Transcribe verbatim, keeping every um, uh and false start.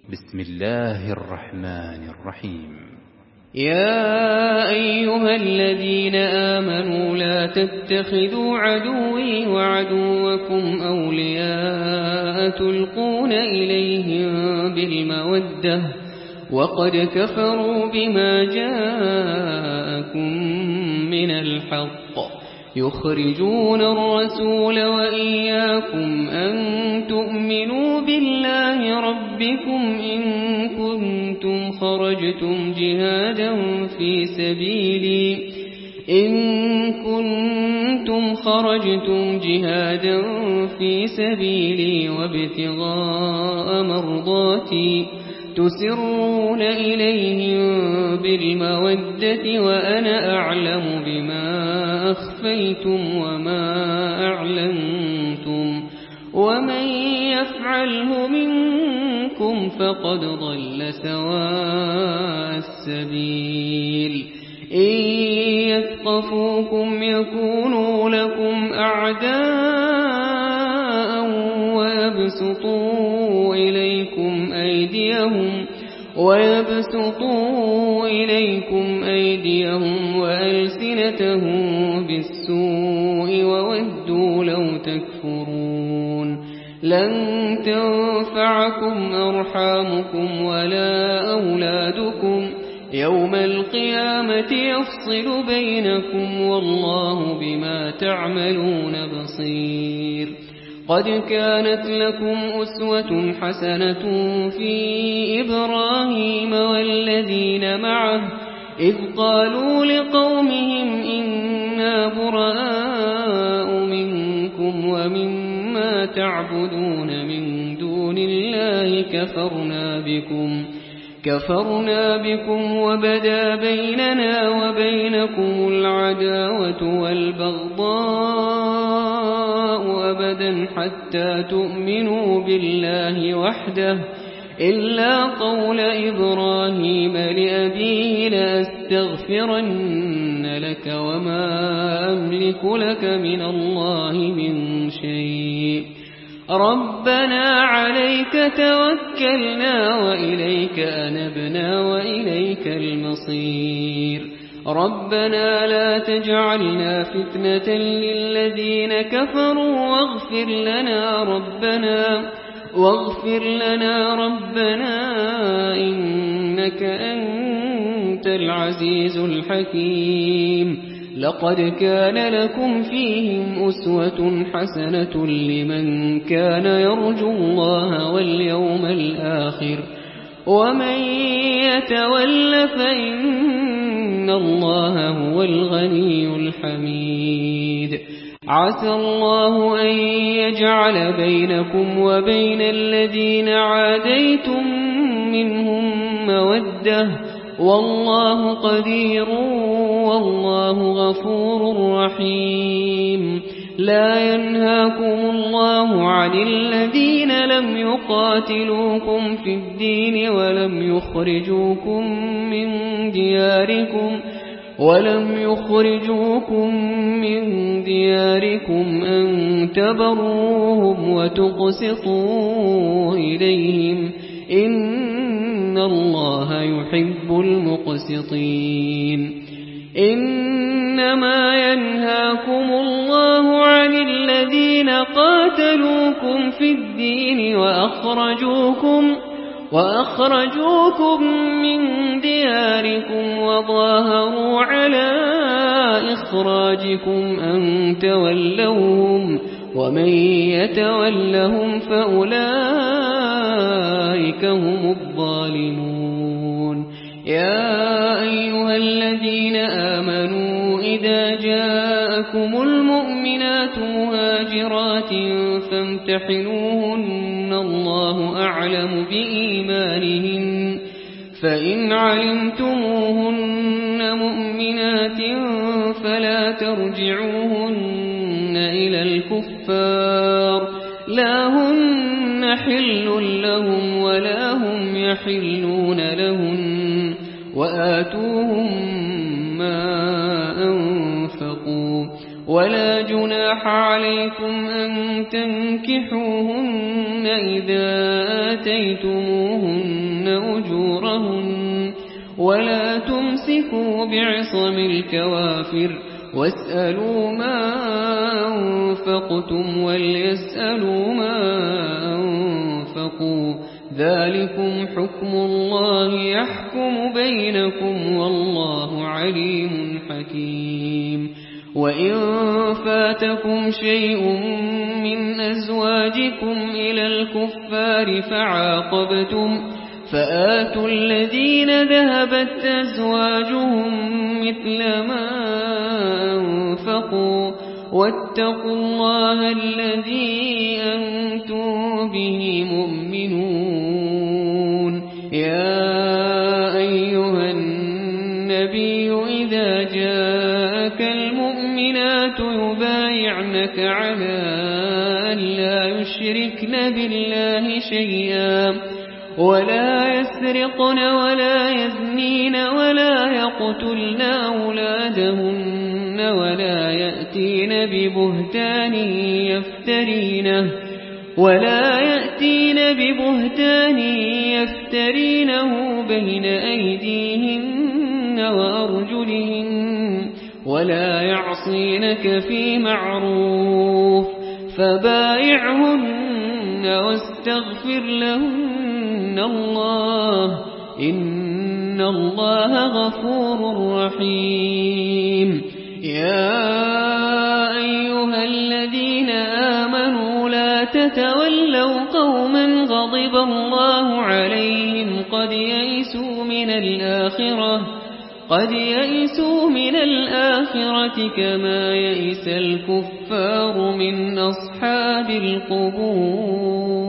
بسم الله الرحمن الرحيم. يا أيها الذين آمنوا لا تتخذوا عدوي وعدوكم أولياء تلقون إليهم بالمودة وقد كفروا بما جاءكم من الحق يخرجون الرسول وإياكم أن تؤمنوا بالله ربكم إن كنتم خرجتم جهادا في سبيلي إن كنتم خرجتم جهادا في سبيلي وابتغاء مرضاتي تسرون إليهم بالمودة وأنا أعلم بما أخفيتم وما أعلنتم ومن يفعله منكم فقد ضل سواء السبيل إن يثقفوكم يكونوا لكم أعداء ويبسطوا إليكم أيديهم ويبسطوا إليكم أيديهم وألسنتهم بالسوء وودوا لو تكفرون لن تنفعكم أرحامكم ولا أولادكم يوم القيامة يفصل بينكم والله بما تعملون بصير. قد كانت لكم أسوة حسنة في إبراهيم والذين معه إذ قالوا لقومهم إنا براء منكم ومما تعبدون من دون الله كفرنا بكم كفرنا بكم وبدا بيننا وبينكم العداوة والبغضاء أبدا حتى تؤمنوا بالله وحده إلا قول إبراهيم لأبيه لأستغفرن لك وما أملك لك من الله من شيء ربنا عليك توكلنا وإليك أنبنا وإليك المصير ربنا لا تجعلنا فتنة للذين كفروا واغفر لنا ربنا واغفر لنا ربنا إنك أنت العزيز الحكيم. لقد كان لكم فيهم أسوة حسنة لمن كان يرجو الله واليوم الآخر ومن يتول فإن الله هو الغني الحميد. عسى الله أن يجعل بينكم وبين الذين عاديتم منهم مودة والله قدير والله غفور رحيم. لا ينهاكم الله عن الذين لم يقاتلوكم في الدين ولم يخرجوكم من دياركم ولم يخرجوكم من دياركم أن تبروهم وتقسطوا إليهم إن الله يحب المقسطين. إنما ينهاكم الله عن الذين قاتلوكم في الدين وأخرجوكم وأخرجوكم من دياركم وظاهروا على إخراجكم أن تولوهم ومن يتولهم فأولئك هم الظالمون. يا أيها الذين آمنوا إذا جاءكم المؤمنات مهاجرات فامتحنوهن الله أعلم بإيمانهن فإن علمتموهن مؤمنات فلا ترجعوهن إلى الكفار لا هن حل لهم ولا هم يحلون لهن وآتوهم ما أنفقوا ولا جناح عليكم أن تنكحوهن إذا آتيتموهن أجورهن ولا تمسكوا بعصم الكوافر واسألوا ما أنفقتم وليسألوا ما أنفقوا ذلكم حكم الله يحكم بينكم والله عليم حكيم. وإن فاتكم شيء من أزواجكم إلى الكفار فعاقبتم فآتوا الذين ذهبت أزواجهم مثل ما أنفقوا واتقوا الله الذي أنتم به مؤمنون. يا أيها النبي إذا جاءك المؤمنات يبايعنك على أن لا يشركن بالله شيئا ولا يسرقن ولا يزنين ولا يقتلن أولادهن ولا يأتين ببهتان يفترينه ولا يأتين ببهتان يفترينه بين أيديهن وأرجلهن ولا يعصينك في معروف فبايعهن واستغفر لهن الله إن الله غفور رحيم. يا أيها الذين آمنوا لا تتولوا قوما غضب الله عليهم قد يئسوا من الآخرة قد يئسوا من الآخرة كما يئس الكفار من أصحاب القبور.